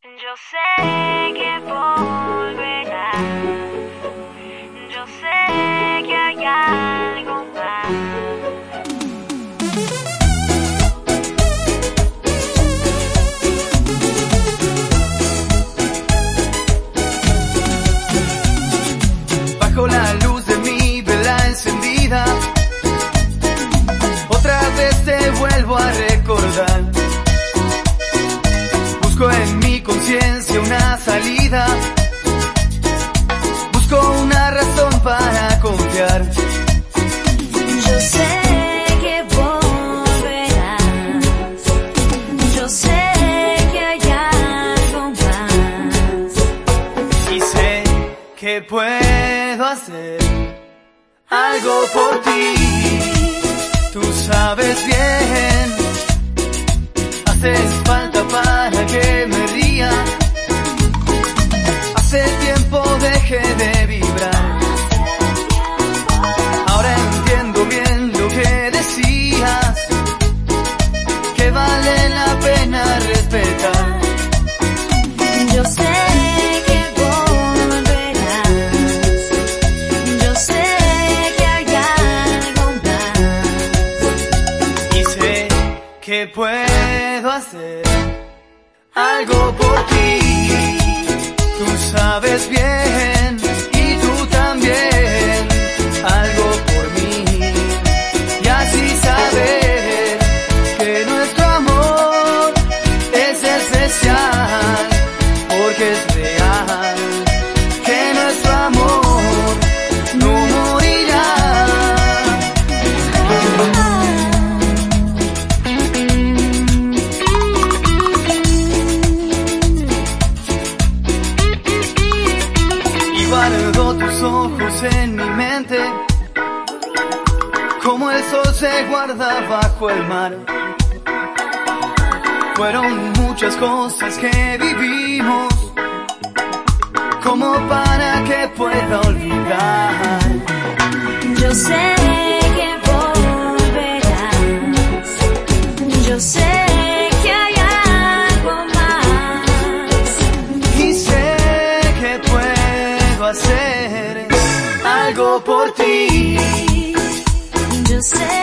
Yo sé que volverás, yo sé que hay algo más. Bajo la luz de mi vela encendida, otra vez te vuelvo a recordar. Busco en mi conciencia una salida, busco una razón para confiar. Yo sé que volverás, yo sé que hay algo más. Y sé que puedo hacer algo por ti. Tú sabes bien, haces falta para que me ría. Hace tiempo dejé de vibrar. Ahora entiendo bien lo que decías, que vale la pena respetar. Yo sé que volverás, yo sé que hay algo más. Y sé que puedo hacer algo por ti. Tú sabes bien y tú también, algo por mí. Y así saber que nuestro amor es especial, porque es real, que nuestro amor no morirá. Guardo tus ojos en mi mente, como el sol se guarda bajo el mar. Fueron muchas cosas que vivimos, como para que pueda olvidar. Yo sé que volverás, yo sé que hay algo más. Y sé que puedo hacer algo por ti. Yo sé